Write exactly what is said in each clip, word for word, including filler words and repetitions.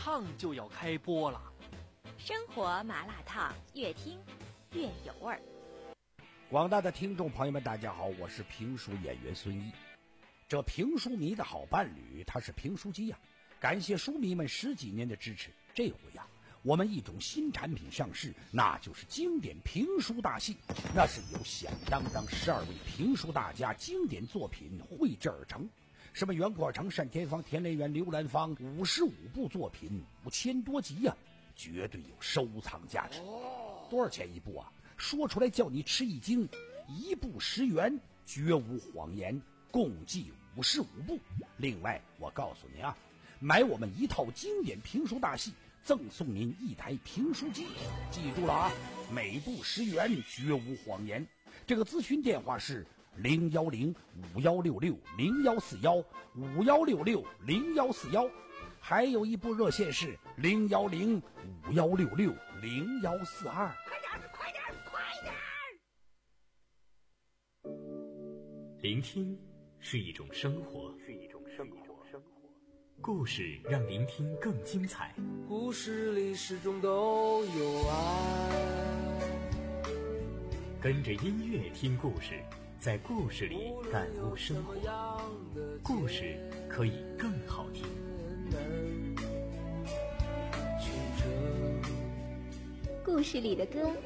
烫就要开播了。 生活麻辣烫，越听越有味儿。 广大的听众朋友们，大家好，我是评书演员孙一。这评书迷的好伴侣，他是评书机呀、啊。感谢书迷们十几年的支持，这回呀、啊，我们一种新产品上市，那就是经典评书大戏。那是由响当当十二位评书大家经典作品绘制而成。什么袁阔成、单田芳、田连元、刘兰芳，五十五部作品，五千多集呀、啊，绝对有收藏价值。多少钱一部啊？说出来叫你吃一惊，一部十元，绝无谎言，共计五十五部。另外，我告诉你啊，买我们一套经典评书大戏，赠送您一台评书机。记住了啊，每部十元，绝无谎言。这个咨询电话是零幺零五幺六六零幺四幺五幺六六零幺四幺，还有一部热线是零幺零五幺六六零幺四二。 快点，快点，快点！ 聆听是一种生活，是一种生活。故事让聆听更精彩。 故事里始终都有爱。 跟着音乐听故事，在故事里感悟生活。故事可以更好听。 故事里的歌。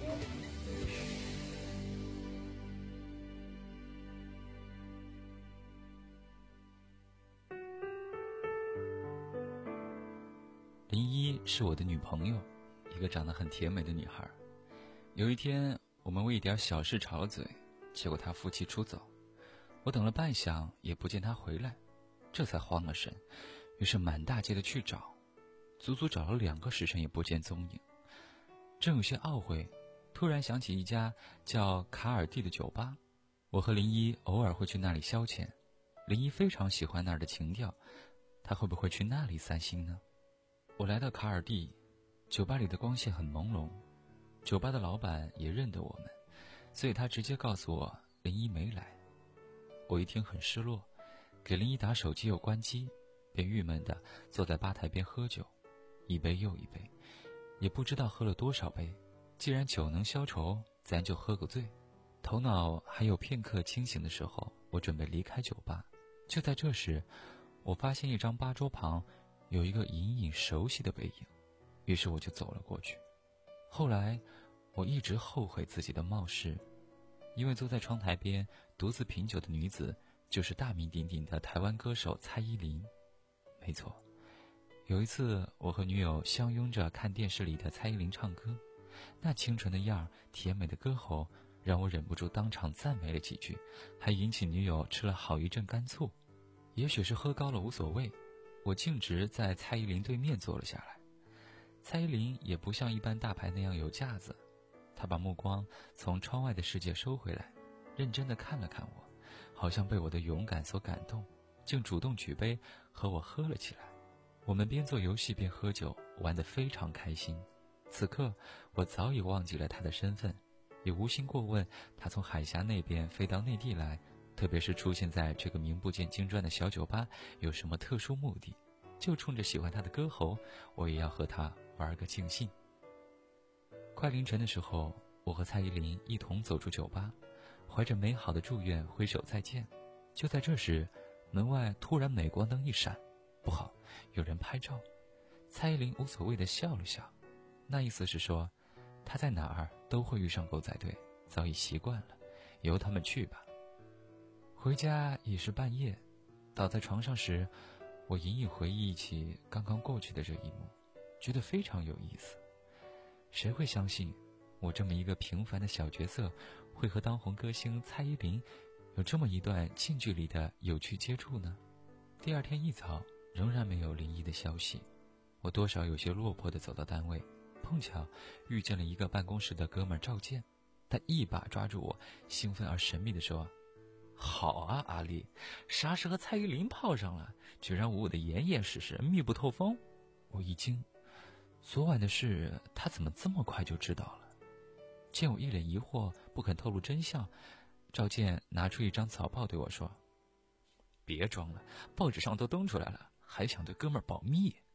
林一是我的女朋友，一个长得很甜美的女孩。有一天，我们为一点小事吵了嘴，结果她夫妻出走。我等了半晌也不见她回来，这才慌了神，于是满大街的去找，足足找了两个时辰也不见踪影。正有些懊悔，突然想起一家叫卡尔蒂的酒吧，我和林一偶尔会去那里消遣。林一非常喜欢那儿的情调，他会不会去那里散心呢？我来到卡尔蒂，酒吧里的光线很朦胧，酒吧的老板也认得我们，所以他直接告诉我林一没来。我一听很失落，给林一打手机又关机，便郁闷地坐在吧台边喝酒，一杯又一杯，也不知道喝了多少杯。既然酒能消愁，咱就喝个醉。头脑还有片刻清醒的时候，我准备离开酒吧。就在这时，我发现一张吧桌旁有一个隐隐熟悉的背影，于是我就走了过去。后来我一直后悔自己的冒失，因为坐在窗台边独自品酒的女子就是大名鼎鼎的台湾歌手蔡依林。没错，有一次我和女友相拥着看电视里的蔡依林唱歌，那清纯的样儿，甜美的歌喉，让我忍不住当场赞美了几句，还引起女友吃了好一阵干醋。也许是喝高了无所谓，我径直在蔡依林对面坐了下来。蔡依林也不像一般大牌那样有架子，她把目光从窗外的世界收回来，认真地看了看我，好像被我的勇敢所感动，竟主动举杯和我喝了起来。我们边做游戏边喝酒，玩得非常开心。此刻我早已忘记了她的身份，也无心过问她从海峡那边飞到内地来，特别是出现在这个名不见经传的小酒吧有什么特殊目的，就冲着喜欢他的歌喉，我也要和他玩个尽兴。快凌晨的时候，我和蔡依林一同走出酒吧，怀着美好的祝愿挥手再见。就在这时，门外突然镁光灯一闪，不好，有人拍照。蔡依林无所谓地笑了笑，那意思是说她在哪儿都会遇上狗仔队，早已习惯了，由他们去吧。回家已是半夜，倒在床上时，我隐隐回忆起刚刚过去的这一幕，觉得非常有意思。谁会相信我这么一个平凡的小角色会和当红歌星蔡依林有这么一段近距离的有趣接触呢？第二天一早仍然没有林一的消息，我多少有些落魄地走到单位，碰巧遇见了一个办公室的哥们儿赵健，他一把抓住我，兴奋而神秘地说：好啊，阿丽，啥时和蔡依林泡上了，居然捂得严严实实，密不透风。我一惊，昨晚的事他怎么这么快就知道了？见我一脸疑惑，不肯透露真相，赵健拿出一张草报对我说：别装了，报纸上都登出来了，还想对哥们儿保密。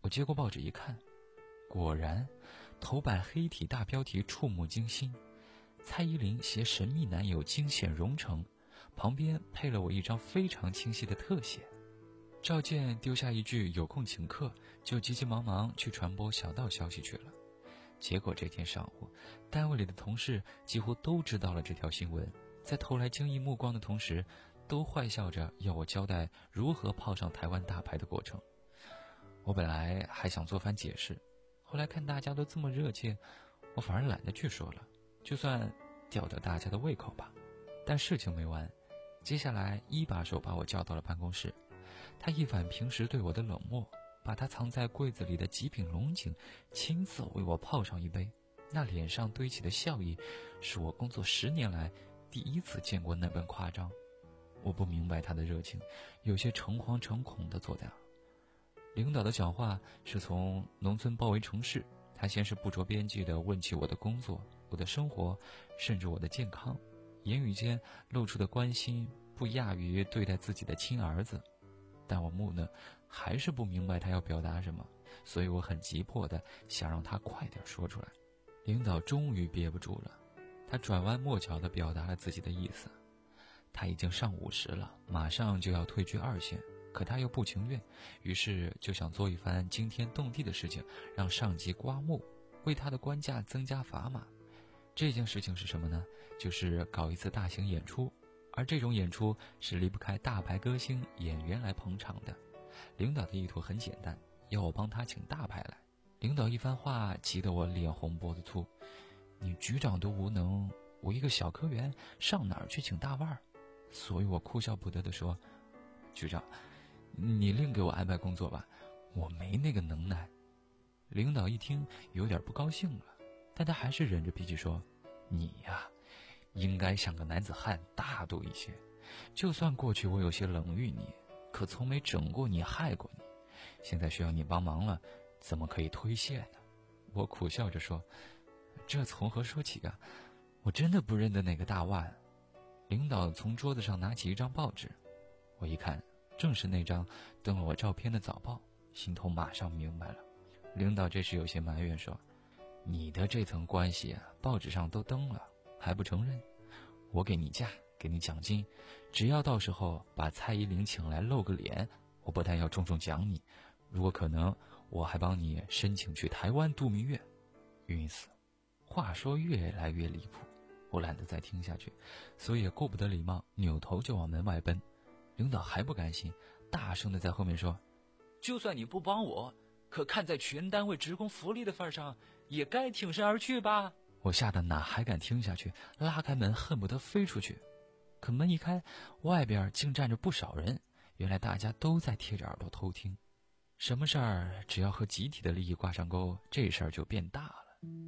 我接过报纸一看，果然头版黑体大标题触目惊心，蔡依林携神秘男友惊现荣城，旁边配了我一张非常清晰的特写。赵健丢下一句有空请客，就急急忙忙去传播小道消息去了。结果这天上午，单位里的同事几乎都知道了这条新闻，在投来惊异目光的同时，都坏笑着要我交代如何泡上台湾大牌的过程。我本来还想做番解释，后来看大家都这么热切，我反而懒得去说了，就算吊吊大家的胃口吧。但事情没完，接下来一把手把我叫到了办公室，他一反平时对我的冷漠，把他藏在柜子里的极品龙井亲自为我泡上一杯，那脸上堆起的笑意，是我工作十年来第一次见过那般夸张。我不明白他的热情，有些诚惶诚恐地坐在那儿。领导的讲话是从农村包围城市，他先是不着边际地问起我的工作、我的生活，甚至我的健康，言语间露出的关心不亚于对待自己的亲儿子。但我木讷，还是不明白他要表达什么，所以我很急迫地想让他快点说出来。领导终于憋不住了，他转弯抹角地表达了自己的意思。他已经上五十了，马上就要退居二线，可他又不情愿，于是就想做一番惊天动地的事情，让上级刮目，为他的官价增加砝码。这件事情是什么呢？就是搞一次大型演出，而这种演出是离不开大牌歌星演员来捧场的。领导的意图很简单，要我帮他请大牌来。领导一番话急得我脸红脖子粗，你局长都无能，我一个小科员上哪儿去请大腕儿？所以我哭笑不得地说，局长，你另给我安排工作吧，我没那个能耐。领导一听有点不高兴了，但他还是忍着脾气说，你呀，应该像个男子汉大度一些，就算过去我有些冷遇你，可从没整过你害过你，现在需要你帮忙了，怎么可以推卸呢？我苦笑着说，这从何说起啊，我真的不认得哪个大腕。领导从桌子上拿起一张报纸，我一看正是那张登了我照片的早报，心头马上明白了。领导这时有些埋怨说，你的这层关系啊，报纸上都登了还不承认？我给你假，给你奖金，只要到时候把蔡依林请来露个脸，我不但要重重奖你，如果可能我还帮你申请去台湾度蜜月。晕死！话说越来越离谱，我懒得再听下去，所以也顾不得礼貌，扭头就往门外奔。领导还不甘心，大声地在后面说，就算你不帮我，可看在全单位职工福利的份上，也该挺身而去吧。我吓得哪还敢听下去，拉开门恨不得飞出去。可门一开，外边竟站着不少人，原来大家都在贴着耳朵偷听。什么事儿只要和集体的利益挂上钩，这事儿就变大了。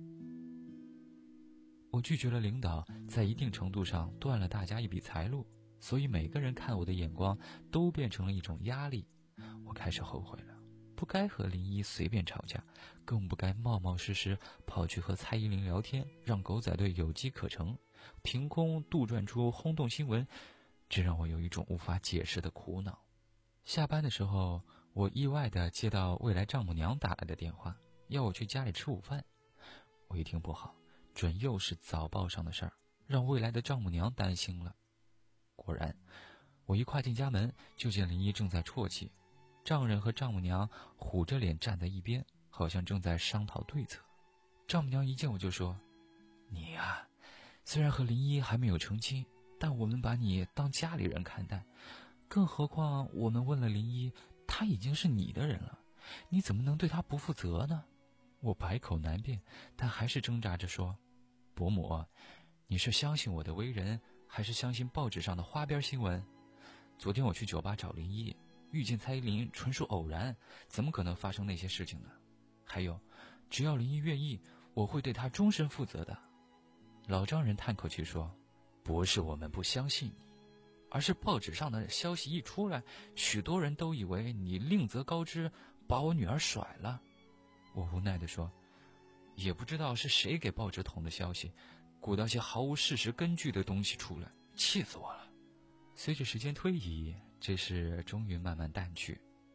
我拒绝了领导，在一定程度上断了大家一笔财路，所以每个人看我的眼光都变成了一种压力。我开始后悔了，不该和林一随便吵架，更不该冒冒失失跑去和蔡依林聊天，让狗仔队有机可乘，凭空杜撰出轰动新闻，这让我有一种无法解释的苦恼。下班的时候，我意外地接到未来丈母娘打来的电话，要我去家里吃午饭。我一听不好，准又是早报上的事儿，让未来的丈母娘担心了。果然，我一跨进家门，就见林一正在啜泣，丈人和丈母娘虎着脸站在一边，好像正在商讨对策。丈母娘一见我就说，你呀，虽然和林一还没有成亲，但我们把你当家里人看待，更何况我们问了林一，他已经是你的人了，你怎么能对他不负责呢？我百口难辩，但还是挣扎着说，伯母，你是相信我的为人，还是相信报纸上的花边新闻？昨天我去酒吧找林一，遇见蔡依林纯属偶然，怎么可能发生那些事情呢？还有，只要林一愿意，我会对他终身负责的。老丈人叹口气说，不是我们不相信你，而是报纸上的消息一出来，许多人都以为你另择高枝，把我女儿甩了。我无奈地说，也不知道是谁给报纸捅的消息，鼓捣些毫无事实根据的东西出来，气死我了。随着时间推移，这事终于慢慢淡去。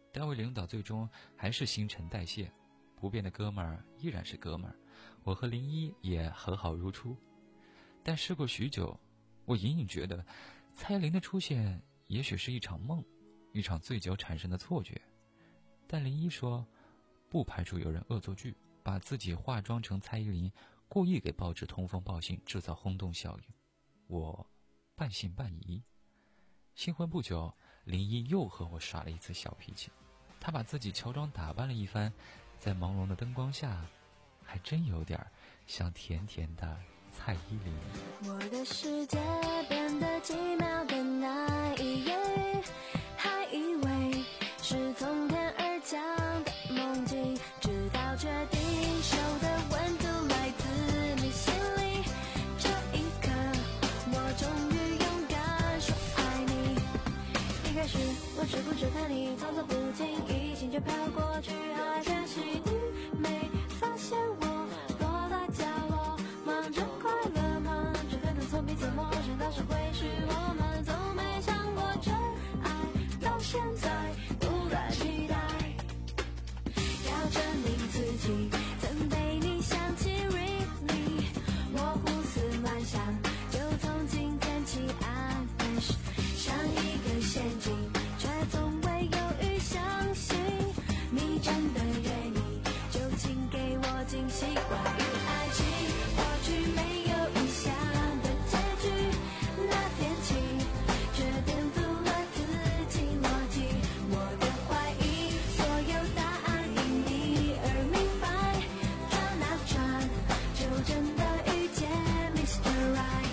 单位领导最终还是新陈代谢，不变的哥们儿依然是哥们儿，我和林一也和好如初。但事过许久，我隐隐觉得蔡依林的出现也许是一场梦，一场醉酒产生的错觉。但林一说不排除有人恶作剧，把自己化妆成蔡依林，故意给报纸通风报信，制造轰动效应。我半信半疑。新婚不久，林一又和我耍了一次小脾气，他把自己乔装打扮了一番，在朦胧的灯光下还真有点像甜甜的蔡依林。 我的世界变得奇妙的那一夜，还以为是从天而降的梦境，直到确定手的温度来自你心里，这一刻我终于勇敢说爱你。一开始我只顾着看你，动作不经意，心就飘过去，还可惜你没发现我躲在角落，忙着快乐，忙着可能从彼此陌生，当时会是我们，从没想过真爱，到现在不再期待，要证明自己曾被你想起 really， 我胡思乱想，就从今天起 I wish， 像一个陷阱，却从未犹豫相信你真的愿意，就请给我惊喜。关于爱情，过去没有预想的结局，那天起却颠覆了自己逻辑，我的怀疑所有答案因你而明白，转啊转就真的遇见 Mister Right。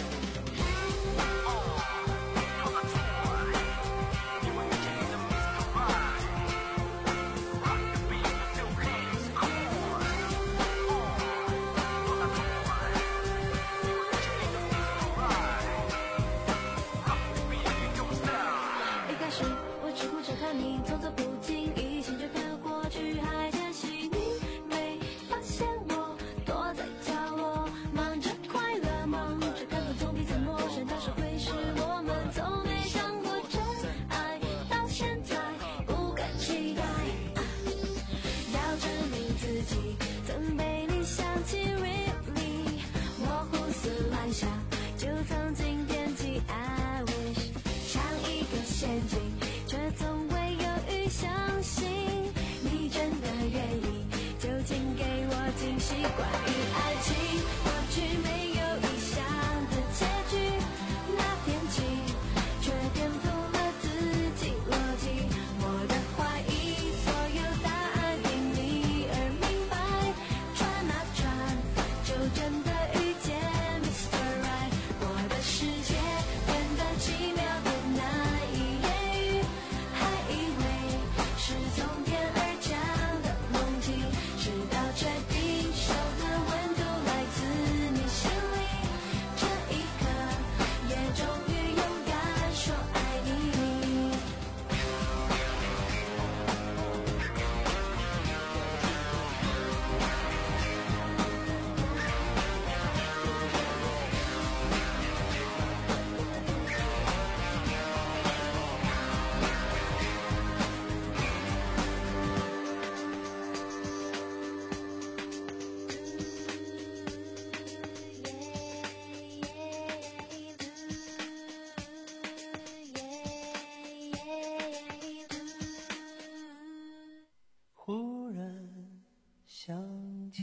一开始我只顾着看你，动作不经意，心就飘过去，还可惜你没发现我躲在角落，忙着快乐，忙着感动，从彼此陌生，当时会是我们，从没想过真爱，到现在不敢期待，要证明自己曾被你想起 really， 我胡思乱想，就从今天起 I wish， 像一个陷阱，却从未犹豫相信你真的愿意，就请给我惊喜。关于爱情，过去没有预想的结局，那天起却颠覆了自己逻辑，我的怀疑所有答案因你而明白，转啊转就真的遇见 Mister Right， 我的世界变得奇妙的那一夜，还以为是从天而降的梦境，直到确定手的温度来自你心里，这一刻也终于勇敢说爱你。 忽然想起，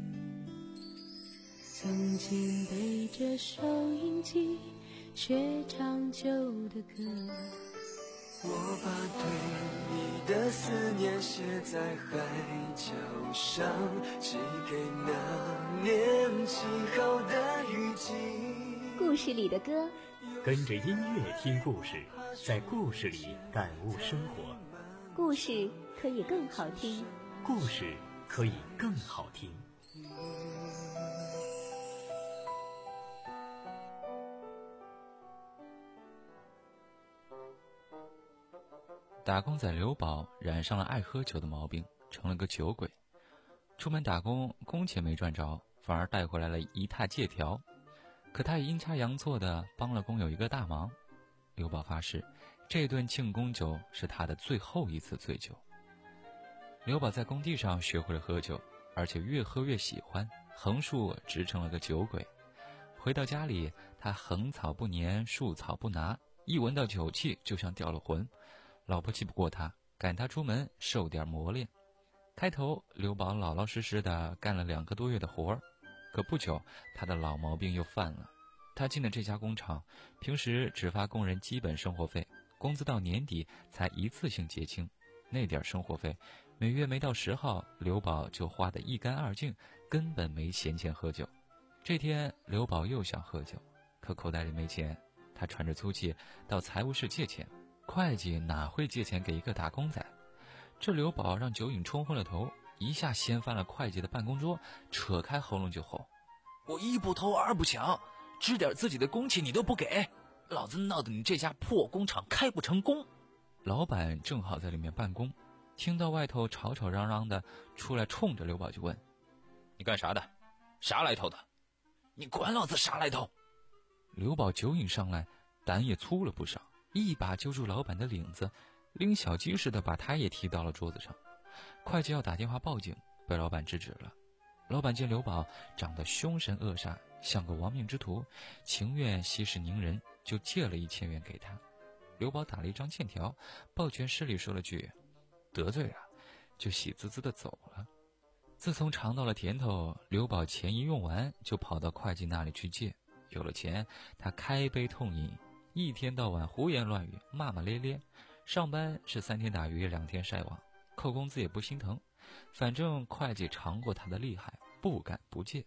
曾经背着收音机学唱旧的歌，我把对你的思念写在海角上，寄给那年起好的雨季。 故事里的歌， 跟着音乐听故事，在故事里感悟生活。 故事可以更好听。 故事可以更好听。 打工仔刘宝染上了爱喝酒的毛病，成了个酒鬼。出门打工，工钱没赚着，反而带回来了一沓借条。可他也阴差阳错地帮了工友一个大忙。刘宝发誓， 这顿庆功酒是他的最后一次醉酒。刘宝在工地上学会了喝酒，而且越喝越喜欢，横竖直成了个酒鬼。回到家里，他横草不粘，竖草不拿，一闻到酒气就像掉了魂。老婆气不过他，赶他出门受点磨练。开头刘宝老老实实的干了两个多月的活儿，可不久他的老毛病又犯了。他进了这家工厂，平时只发工人基本生活费，工资到年底才一次性结清。那点生活费，每月没到十号，刘宝就花得一干二净，根本没闲钱喝酒。这天刘宝又想喝酒，可口袋里没钱，他喘着粗气到财务室借钱。会计哪会借钱给一个打工仔？这刘宝让酒瘾冲昏了头，一下掀翻了会计的办公桌，扯开喉咙就吼：我一不偷二不抢，支点自己的工钱你都不给，老子闹得你这家破工厂开不成功。老板正好在里面办公，听到外头吵吵嚷嚷的，出来冲着刘宝就问：你干啥的？啥来头的？你管老子啥来头？刘宝酒瘾上来，胆也粗了不少，一把揪住老板的领子，拎小鸡似的把他也踢到了桌子上。会计要打电话报警，被老板制止了。老板见刘宝长得凶神恶煞，像个亡命之徒，情愿息事宁人，就借了一千元给他。刘宝打了一张欠条，抱拳施礼说了句得罪了，就喜滋滋的走了。自从尝到了甜头，刘宝钱一用完就跑到会计那里去借，有了钱他开杯痛饮，一天到晚胡言乱语，骂骂咧咧。上班是三天打鱼两天晒网，扣工资也不心疼，反正会计尝过他的厉害，不敢不借。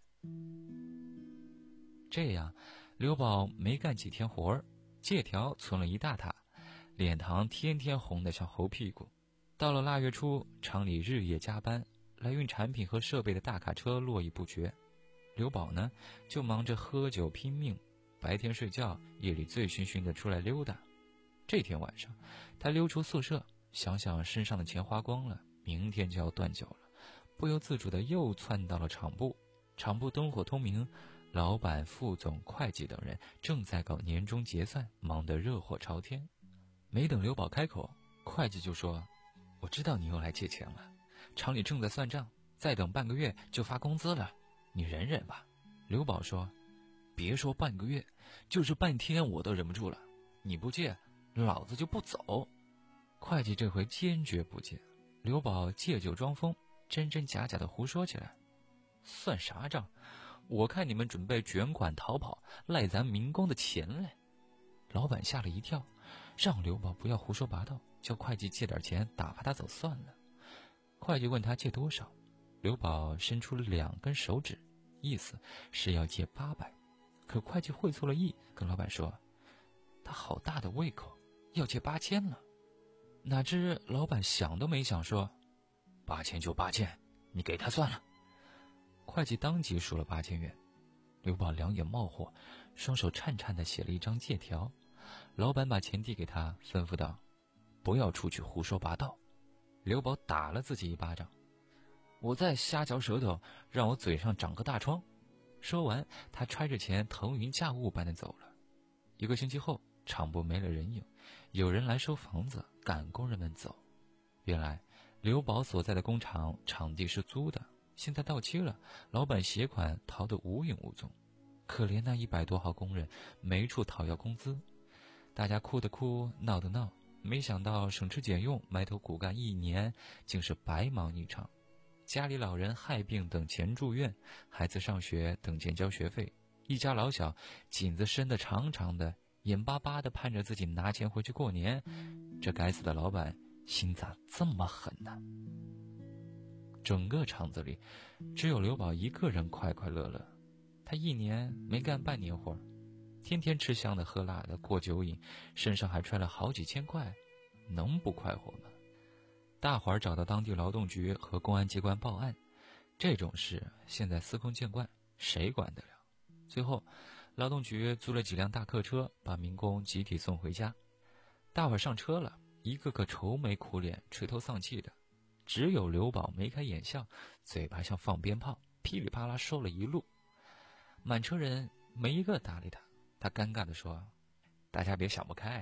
这样刘宝没干几天活儿，借条存了一大沓，脸膛天天红得像猴屁股。到了腊月初，厂里日夜加班，来运产品和设备的大卡车络绎不绝。刘宝呢，就忙着喝酒拼命，白天睡觉，夜里醉醺醺的出来溜达。这天晚上，他溜出宿舍，想想身上的钱花光了，明天就要断酒了，不由自主的又窜到了厂部。厂部灯火通明，老板、副总、会计等人正在搞年终结算，忙得热火朝天。没等刘宝开口，会计就说：我知道你又来借钱了，厂里正在算账，再等半个月就发工资了，你忍忍吧。刘宝说：别说半个月，就是半天我都忍不住了，你不借老子就不走。会计这回坚决不借，刘宝借酒装疯，真真假假的胡说起来。算啥账？我看你们准备卷款逃跑，赖咱民工的钱嘞。老板吓了一跳，让刘宝不要胡说八道，叫会计借点钱打发他走算了。会计问他借多少，刘宝伸出了两根手指，意思是要借八百。可会计会错了意，跟老板说：他好大的胃口，要借八千了。哪知老板想都没想说：八千就八千，你给他算了。会计当即数了八千元。刘宝两眼冒火，双手颤颤地写了一张借条。老板把钱递给他，吩咐道：不要出去胡说八道。刘宝打了自己一巴掌：我再瞎嚼舌头，让我嘴上长个大疮。说完，他揣着钱腾云驾雾般的走了。一个星期后，厂部没了人影，有人来收房子，赶工人们走。原来刘宝所在的工厂场地是租的，现在到期了，老板携款逃得无影无踪。可怜那一百多号工人没处讨要工资，大家哭的哭，闹的闹，没想到省吃俭用，埋头苦干一年，竟是白忙一场。家里老人害病等钱住院，孩子上学等钱交学费，一家老小颈子伸得长长的，眼巴巴地盼着自己拿钱回去过年。这该死的老板心咋这么狠呢？整个厂子里只有刘宝一个人快快乐乐。他一年没干半年活，天天吃香的喝辣的过酒瘾，身上还揣了好几千块，能不快活吗？大伙儿找到当地劳动局和公安机关报案，这种事现在司空见惯，谁管得了？最后劳动局租了几辆大客车，把民工集体送回家。大伙儿上车了，一个个愁眉苦脸，垂头丧气的，只有刘宝眉开眼笑，嘴巴像放鞭炮，噼里啪啦说了一路。满车人没一个搭理他，他尴尬地说：大家别想不开，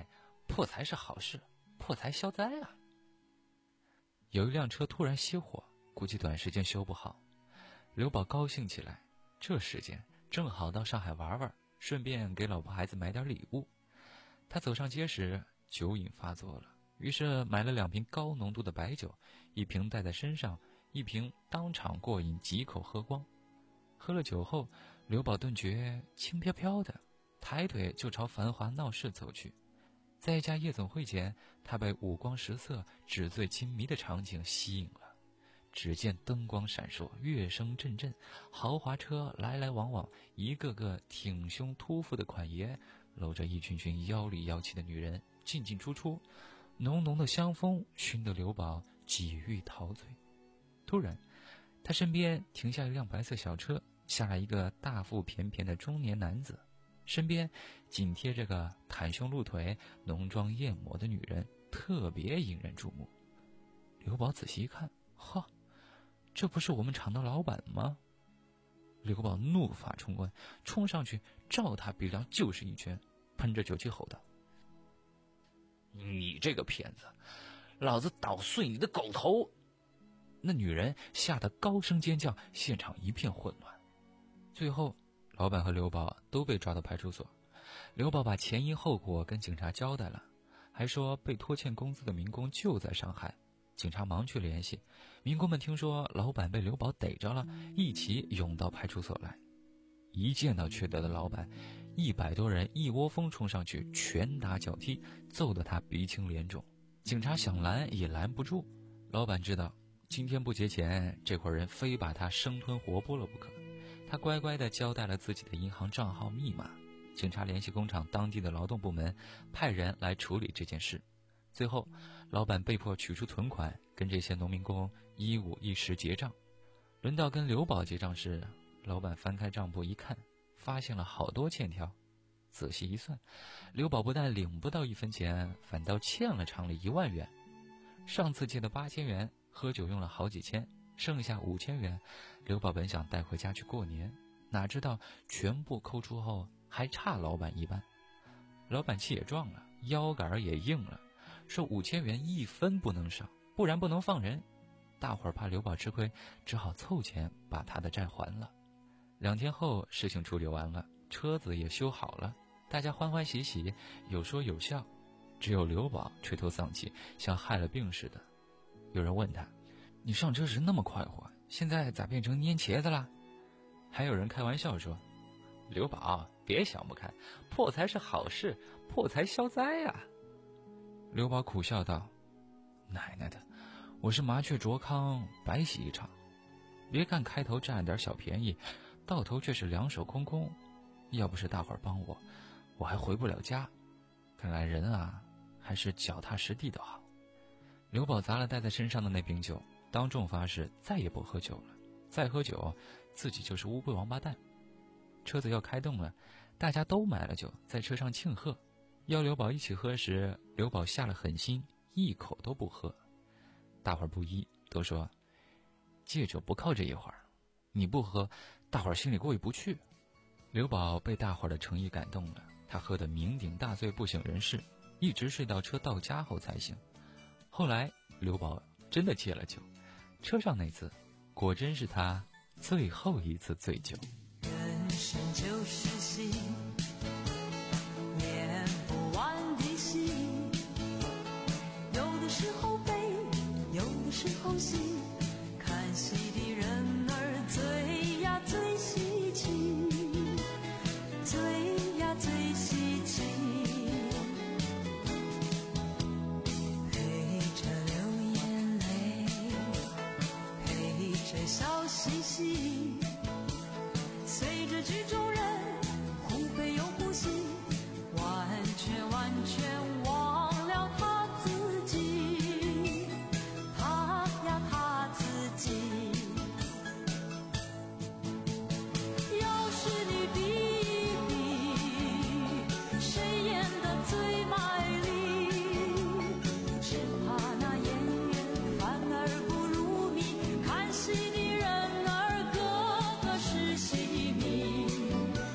破财是好事，破财消灾啊。有一辆车突然熄火，估计短时间修不好。刘宝高兴起来，这时间正好到上海玩玩，顺便给老婆孩子买点礼物。他走上街时，酒瘾发作了，于是买了两瓶高浓度的白酒，一瓶带在身上，一瓶当场过瘾，几口喝光。喝了酒后，刘宝顿觉轻飘飘的，抬腿就朝繁华闹市走去。在一家夜总会前，他被五光十色、纸醉金迷的场景吸引了。只见灯光闪烁，乐声阵阵，豪华车来来往往，一个个挺胸突腹的款爷搂着一群群妖里妖气的女人进进出出，浓浓的香风熏得刘宝几欲陶醉。突然，他身边停下一辆白色小车，下来一个大腹便便的中年男子，身边紧贴着个袒胸露腿、浓妆艳抹的女人，特别引人注目。刘宝仔细一看，哈，这不是我们厂的老板吗？刘宝怒发冲冠，冲上去照他鼻梁就是一拳，喷着酒气吼道：你这个骗子，老子捣碎你的狗头！那女人吓得高声尖叫，现场一片混乱。最后老板和刘宝都被抓到派出所。刘宝把前因后果跟警察交代了，还说被拖欠工资的民工就在上海。警察忙去联系，民工们听说老板被刘宝逮着了，一起涌到派出所来。一见到缺德的老板，一百多人一窝蜂冲上去，拳打脚踢，揍得他鼻青脸肿。警察想拦也拦不住。老板知道今天不结钱，这伙人非把他生吞活剥了不可。他乖乖地交代了自己的银行账号密码。警察联系工厂当地的劳动部门，派人来处理这件事。最后老板被迫取出存款，跟这些农民工一五一十结账。轮到跟刘宝结账时，老板翻开账簿一看，发现了好多欠条。仔细一算，刘宝不但领不到一分钱，反倒欠了厂里一万元。上次借的八千元，喝酒用了好几千，剩下五千元，刘宝本想带回家去过年，哪知道全部抠出后还差老板一半。老板气也壮了，腰杆也硬了，说五千元一分不能少，不然不能放人。大伙儿怕刘宝吃亏，只好凑钱把他的债还了。两天后，事情处理完了，车子也修好了，大家欢欢喜喜，有说有笑。只有刘宝垂头丧气，像害了病似的。有人问他：你上车时那么快活，现在咋变成拈茄子啦？还有人开玩笑说：刘宝别想不开，破财是好事，破财消灾呀、啊。刘宝苦笑道：奶奶的，我是麻雀啄糠，白洗一场。别看开头占了点小便宜，到头却是两手空空。要不是大伙儿帮我，我还回不了家。看来人啊，还是脚踏实地的好。刘宝砸了带在身上的那瓶酒，当众发誓再也不喝酒了。再喝酒，自己就是乌龟王八蛋。车子要开动了，大家都买了酒，在车上庆贺。邀刘宝一起喝时，刘宝下了狠心，一口都不喝。大伙儿不依，都说戒酒不靠这一会儿，你不喝，大伙儿心里过意不去。刘宝被大伙儿的诚意感动了，他喝得酩酊大醉，不省人事，一直睡到车到家后才醒。后来刘宝真的戒了酒，车上那次果真是他最后一次醉酒。 人生就是戏，演不完的戏，有的时候悲，有的时候喜，看戏的人儿最呀最稀奇，最呀最稀奇，陪着流眼泪，陪着笑嘻嘻，随着剧中人忽悲又忽喜，完全完全忘了他自己，他呀他自己。要是你比一比，谁演得最卖力，只怕那演员反而不如你，看戏的人儿个个是戏迷。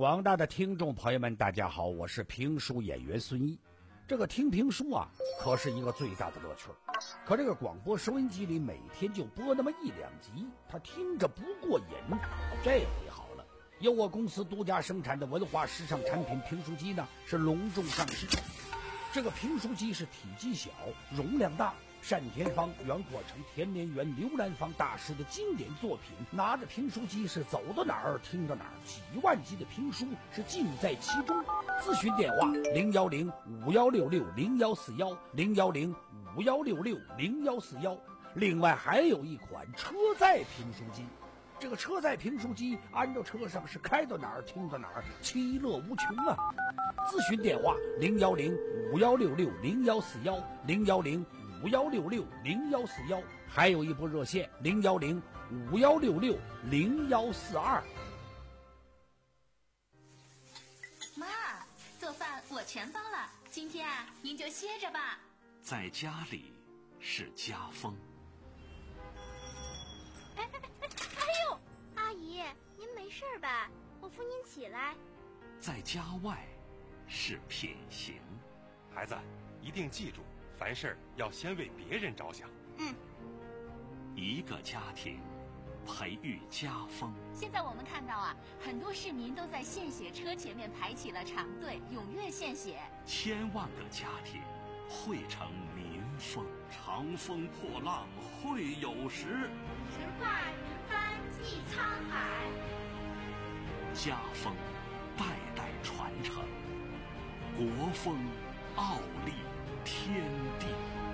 广大的听众朋友们，大家好，我是评书演员孙毅。这个听评书啊，可是一个最大的乐趣。可这个广播收音机里每天就播那么一两集，他听着不过瘾。这回好了，由我公司独家生产的文化时尚产品评书机呢，是隆重上市。这个评书机是体积小，容量大。单田芳、袁阔成、田连元、刘兰芳大师的经典作品，拿着评书机是走到哪儿听到哪儿，几万集的评书是尽在其中。咨询电话零幺零五幺六六零幺四幺零幺零五幺六六零幺四幺。另外还有一款车载评书机，这个车载评书机安到车上是开到哪儿听到哪儿，其乐无穷啊！咨询电话零幺零五幺六六零幺四幺零幺零五幺六六零幺四幺，还有一部热线零幺零五幺六六零幺四二。 妈，做饭我全包了，今天啊，您就歇着吧。 在家里是家风。 哎哎哎哎呦，阿姨，您没事吧？我扶您起来。 在家外是品行。 孩子，一定记住，凡事要先为别人着想。 嗯。 一个家庭培育家风。 现在我们看到啊，很多市民都在献血车前面排起了长队，踊跃献血。 千万个家庭汇成民风。长风破浪会有时， 直挂云帆济沧海。 家风代代传承，国风傲立天地。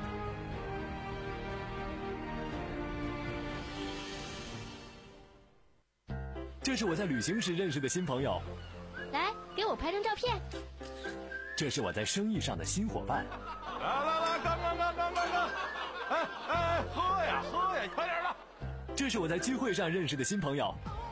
这是我在旅行时认识的新朋友， 来，给我拍张照片。 这是我在生意上的新伙伴。 来来来，干干干干干干！哎哎，喝呀喝呀，快点的！ 这是我在聚会上认识的新朋友。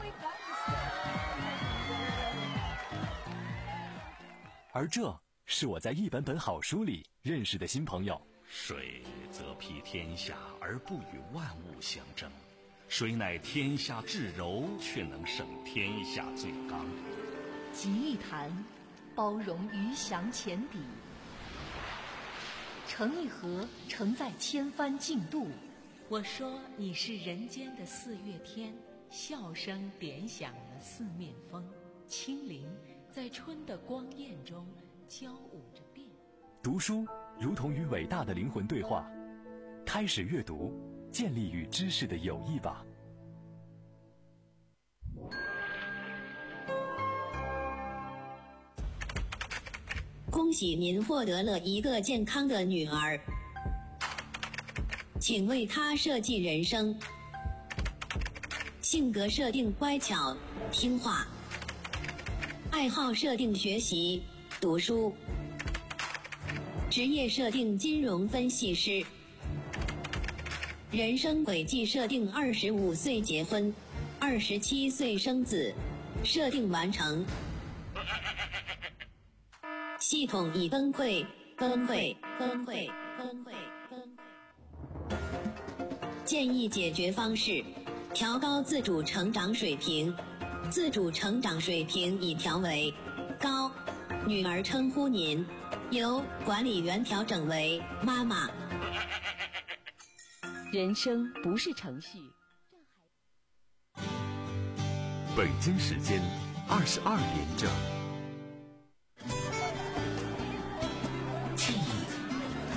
而这是我在一本本好书里认识的新朋友。 水则披天下而不与万物相争，水乃天下至柔，却能胜天下最刚。 集一谈，包容鱼翔浅底；成一河，承载千帆竞渡。 我说你是人间的四月天，笑声点响了四面风，清灵在春的光艳中交舞着变。 读书如同与伟大的灵魂对话，开始阅读，建立与知识的友谊吧。 恭喜您获得了一个健康的女儿，请为她设计人生。性格设定乖巧听话，爱好设定学习读书，职业设定金融分析师，人生轨迹设定二十五岁结婚，二十七岁生子，设定完成。系统已崩溃，崩溃，崩溃，崩溃，崩溃。建议解决方式：调高自主成长水平。自主成长水平已调为高，女儿称呼您，由管理员调整为妈妈。 人生不是程序。 北京时间二十二点整。